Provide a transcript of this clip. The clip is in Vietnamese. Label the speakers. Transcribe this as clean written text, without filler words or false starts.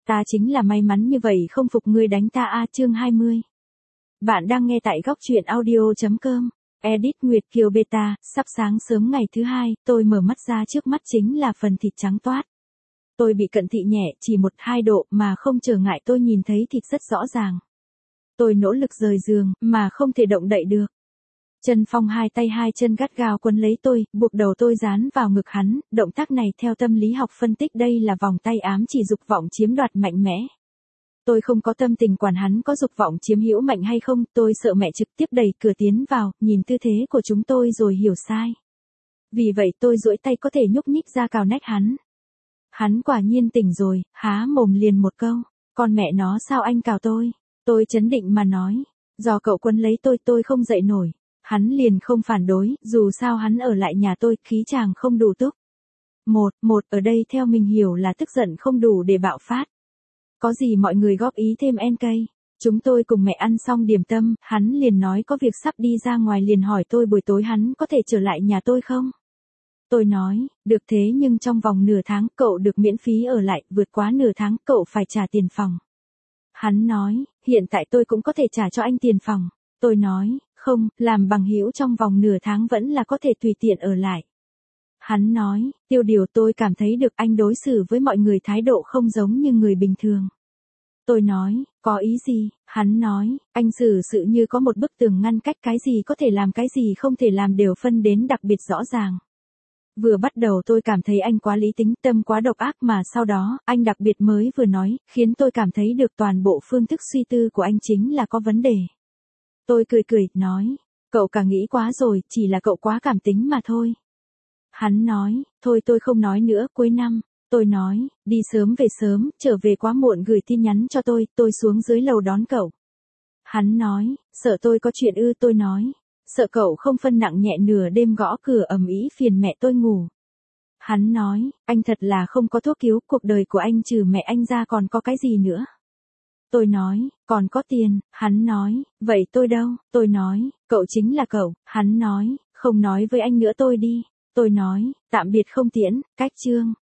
Speaker 1: Ta chính là may mắn như vậy không phục ngươi đánh ta a chương 20. Bạn đang nghe tại góc truyện audio.com. Edit Nguyệt Kiều Beta, sắp sáng sớm ngày thứ hai, tôi mở mắt ra trước mắt chính là phần thịt trắng toát. Tôi bị cận thị nhẹ, chỉ 1-2 độ mà không trở ngại tôi nhìn thấy thịt rất rõ ràng. Tôi nỗ lực rời giường, mà không thể động đậy được. Trần Phong hai tay hai chân gắt gao quấn lấy tôi, buộc đầu tôi dán vào ngực hắn, động tác này theo tâm lý học phân tích đây là vòng tay ám chỉ dục vọng chiếm đoạt mạnh mẽ. Tôi không có tâm tình quản hắn có dục vọng chiếm hữu mạnh hay không, tôi sợ mẹ trực tiếp đẩy cửa tiến vào, nhìn tư thế của chúng tôi rồi hiểu sai. Vì vậy tôi duỗi tay có thể nhúc nhích ra cào nách hắn. Hắn quả nhiên tỉnh rồi, há mồm liền một câu, con mẹ nó sao anh cào tôi? Tôi trấn định mà nói, do cậu quấn lấy tôi không dậy nổi. Hắn liền không phản đối, dù sao hắn ở lại nhà tôi, khí chàng không đủ túc. Một ở đây theo mình hiểu là tức giận không đủ để bạo phát. Có gì mọi người góp ý thêm NK. Chúng tôi cùng mẹ ăn xong điểm tâm, hắn liền nói có việc sắp đi ra ngoài liền hỏi tôi buổi tối hắn có thể trở lại nhà tôi không? Tôi nói, được thế nhưng trong vòng nửa tháng cậu được miễn phí ở lại, vượt quá nửa tháng cậu phải trả tiền phòng. Hắn nói, hiện tại tôi cũng có thể trả cho anh tiền phòng. Tôi nói, không, làm bằng hữu trong vòng nửa tháng vẫn là có thể tùy tiện ở lại. Hắn nói, Tiêu Điều tôi cảm thấy được anh đối xử với mọi người thái độ không giống như người bình thường. Tôi nói, có ý gì? Hắn nói, anh xử sự như có một bức tường ngăn cách cái gì có thể làm cái gì không thể làm đều phân đến đặc biệt rõ ràng. Vừa bắt đầu tôi cảm thấy anh quá lý tính tâm quá độc ác mà sau đó, anh đặc biệt mới vừa nói, khiến tôi cảm thấy được toàn bộ phương thức suy tư của anh chính là có vấn đề. Tôi cười, nói, cậu cả nghĩ quá rồi, chỉ là cậu quá cảm tính mà thôi. Hắn nói, thôi tôi không nói nữa, cuối năm. Tôi nói, đi sớm về sớm, trở về quá muộn gửi tin nhắn cho tôi xuống dưới lầu đón cậu. Hắn nói, sợ tôi có chuyện ư? Tôi nói, sợ cậu không phân nặng nhẹ nửa đêm gõ cửa ầm ĩ phiền mẹ tôi ngủ. Hắn nói, anh thật là không có thuốc cứu, cuộc đời của anh trừ mẹ anh ra còn có cái gì nữa. Tôi nói, còn có tiền. Hắn nói, vậy tôi đâu? Tôi nói, cậu chính là cậu. Hắn nói, không nói với anh nữa tôi đi. Tôi nói, tạm biệt không tiễn, cách chương.